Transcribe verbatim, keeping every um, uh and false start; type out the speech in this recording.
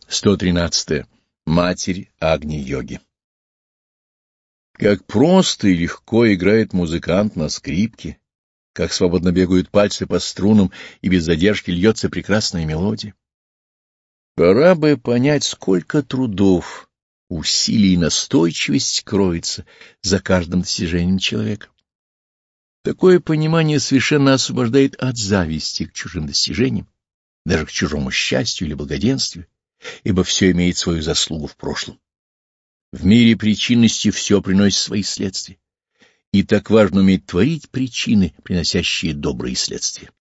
сто тринадцатое. Матерь Агни-йоги. Как просто и легко играет музыкант на скрипке, как свободно бегают пальцы по струнам и без задержки льется прекрасная мелодия. Пора бы понять, сколько трудов, усилий и настойчивости кроется за каждым достижением человека. Такое понимание совершенно освобождает от зависти к чужим достижениям, даже к чужому счастью или благоденствию, ибо все имеет свою заслугу в прошлом. В мире причинности все приносит свои следствия, и так важно уметь творить причины, приносящие добрые следствия.